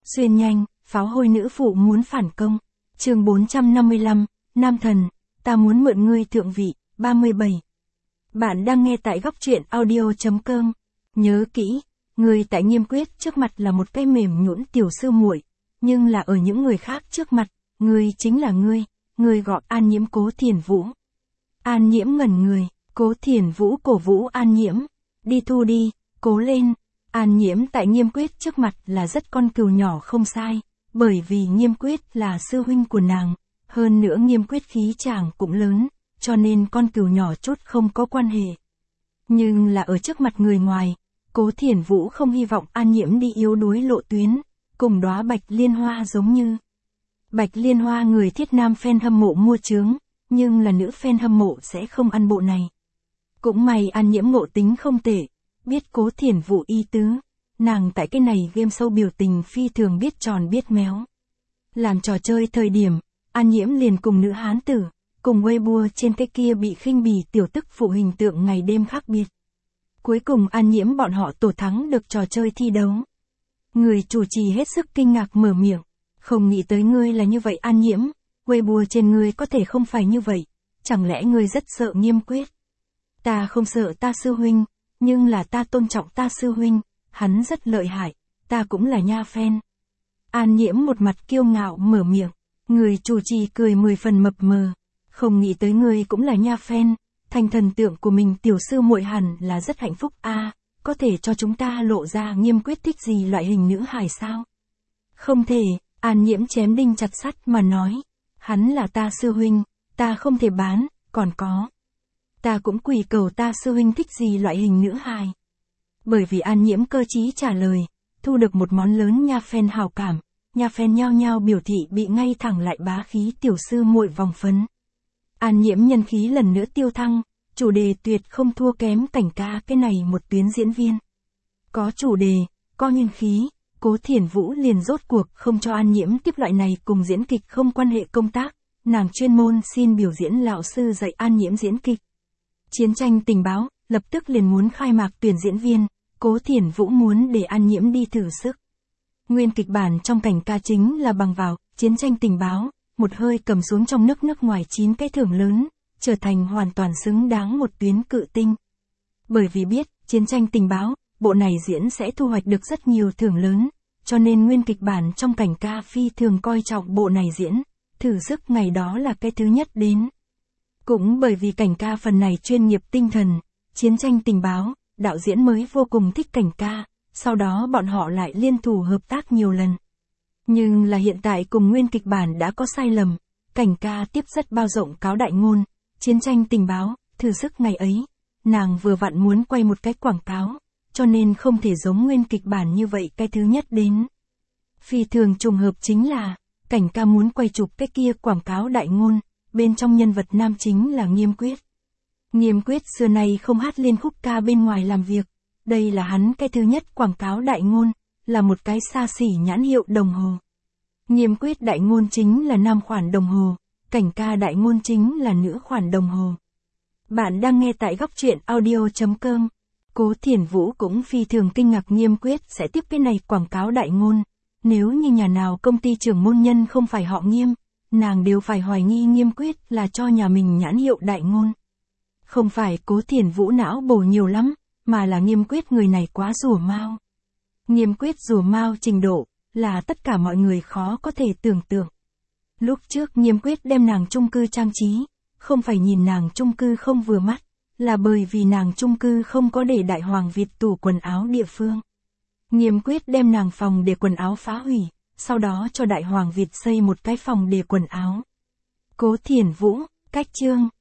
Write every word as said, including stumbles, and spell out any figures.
Xuyên nhanh, pháo hôi nữ phụ muốn phản công. Chương bốn trăm năm mươi lăm, Nam thần, ta muốn mượn ngươi thượng vị, ba mươi bảy. Bạn đang nghe tại góc truyện audio chấm com. Nhớ kỹ, người tại Nghiêm Quyết trước mặt là một cái mềm nhũn tiểu sư muội, nhưng là ở những người khác trước mặt, ngươi chính là ngươi, ngươi gọi An Nhiễm Cố Thiền Vũ. An Nhiễm ngẩn người, Cố Thiền Vũ cổ vũ An Nhiễm, đi thu đi, cố lên. An Nhiễm tại Nghiêm Quyết trước mặt là rất con cừu nhỏ không sai, bởi vì Nghiêm Quyết là sư huynh của nàng, hơn nữa Nghiêm Quyết khí chàng cũng lớn, cho nên con cừu nhỏ chút không có quan hệ. Nhưng là ở trước mặt người ngoài, Cố Thiền Vũ không hy vọng An Nhiễm đi yếu đuối lộ tuyến, cùng đóa Bạch Liên Hoa giống như. Bạch Liên Hoa người thiết nam fan hâm mộ mua chướng, nhưng là nữ fan hâm mộ sẽ không ăn bộ này. Cũng may An Nhiễm ngộ tính không tệ, biết Cố Thiền Vũ ý tứ, nàng tại cái này game show biểu tình phi thường biết tròn biết méo. Làm trò chơi thời điểm, An Nhiễm liền cùng nữ hán tử, cùng Weibo trên cái kia bị khinh bỉ tiểu tức phụ hình tượng ngày đêm khác biệt. Cuối cùng An Nhiễm bọn họ tổ thắng được trò chơi thi đấu. Người chủ trì hết sức kinh ngạc mở miệng, không nghĩ tới ngươi là như vậy An Nhiễm, Weibo trên ngươi có thể không phải như vậy, chẳng lẽ ngươi rất sợ Nghiêm Quyết? Ta không sợ ta sư huynh, nhưng là ta tôn trọng ta sư huynh, hắn rất lợi hại, ta cũng là nha fan. An Nhiễm một mặt kiêu ngạo mở miệng, người chủ trì cười mười phần mập mờ, không nghĩ tới ngươi cũng là nha fan, thành thần tượng của mình tiểu sư muội hẳn là rất hạnh phúc a, à, có thể cho chúng ta lộ ra Nghiêm Quyết thích gì loại hình nữ hài sao? Không thể, An Nhiễm chém đinh chặt sắt mà nói, hắn là ta sư huynh, ta không thể bán, còn có. Ta cũng quỳ cầu ta sư huynh thích gì loại hình nữ hài. Bởi vì An Nhiễm cơ trí trả lời, thu được một món lớn nha fan hào cảm, nha fan nhao nhao biểu thị bị ngay thẳng lại bá khí tiểu sư muội vòng phấn. An Nhiễm nhân khí lần nữa tiêu thăng, chủ đề tuyệt không thua kém Cảnh Ca cái này một tuyến diễn viên. Có chủ đề, có nhân khí, Cố Thiền Vũ liền rốt cuộc không cho An Nhiễm tiếp loại này cùng diễn kịch không quan hệ công tác, nàng chuyên môn xin biểu diễn lão sư dạy An Nhiễm diễn kịch. Chiến tranh tình báo, lập tức liền muốn khai mạc tuyển diễn viên, Cố Thiền Vũ muốn để An Nhiễm đi thử sức. Nguyên kịch bản trong Cảnh Ca chính là bằng vào chiến tranh tình báo, một hơi cầm xuống trong nước nước ngoài chín cái thưởng lớn, trở thành hoàn toàn xứng đáng một tuyến cự tinh. Bởi vì biết, chiến tranh tình báo, bộ này diễn sẽ thu hoạch được rất nhiều thưởng lớn, cho nên nguyên kịch bản trong Cảnh Ca phi thường coi trọng bộ này diễn, thử sức ngày đó là cái thứ nhất đến. Cũng bởi vì Cảnh Ca phần này chuyên nghiệp tinh thần, chiến tranh tình báo, đạo diễn mới vô cùng thích Cảnh Ca, sau đó bọn họ lại liên thủ hợp tác nhiều lần. Nhưng là hiện tại cùng nguyên kịch bản đã có sai lầm, Cảnh Ca tiếp rất bao rộng cáo đại ngôn, chiến tranh tình báo, thử sức ngày ấy, nàng vừa vặn muốn quay một cái quảng cáo, cho nên không thể giống nguyên kịch bản như vậy cái thứ nhất đến. Phi thường trùng hợp chính là, Cảnh Ca muốn quay chụp cái kia quảng cáo đại ngôn, bên trong nhân vật nam chính là Nghiêm Quyết. Nghiêm Quyết xưa nay không hát liên khúc ca bên ngoài làm việc, đây là hắn cái thứ nhất quảng cáo đại ngôn, là một cái xa xỉ nhãn hiệu đồng hồ. Nghiêm Quyết đại ngôn chính là nam khoản đồng hồ, Cảnh Ca đại ngôn chính là nữ khoản đồng hồ. Bạn đang nghe tại góc truyện audio chấm com. Cố Thiền Vũ cũng phi thường kinh ngạc Nghiêm Quyết sẽ tiếp cái này quảng cáo đại ngôn. Nếu như nhà nào công ty trưởng môn nhân không phải họ Nghiêm, nàng đều phải hoài nghi Nghiêm Quyết là cho nhà mình nhãn hiệu đại ngôn. Không phải Cố Thiền Vũ não bổ nhiều lắm, mà là Nghiêm Quyết người này quá rùa mau. Nghiêm Quyết rùa mau trình độ, là tất cả mọi người khó có thể tưởng tượng. Lúc trước Nghiêm Quyết đem nàng chung cư trang trí, không phải nhìn nàng chung cư không vừa mắt, là bởi vì nàng chung cư không có để Đại Hoàng Việt tủ quần áo địa phương. Nghiêm Quyết đem nàng phòng để quần áo phá hủy, sau đó cho Đại Hoàng Việt xây một cái phòng để quần áo. Cố Thiền Vũ, cách chương.